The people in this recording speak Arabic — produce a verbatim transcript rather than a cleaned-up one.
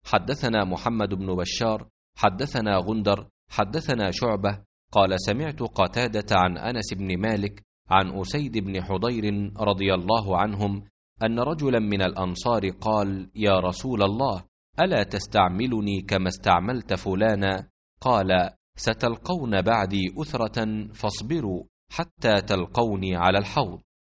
حدثنا محمد بن بشار حدثنا غندر حدثنا شعبة قال سمعت قتادة عن أنس بن مالك عن أسيد بن حضير رضي الله عنهم أن رجلا من الأنصار قال: يا رسول الله، ألا تستعملني كما استعملت فلانا؟ قال: ستلقون بعدي أثرة فاصبروا حتى تلقوني على الحوض.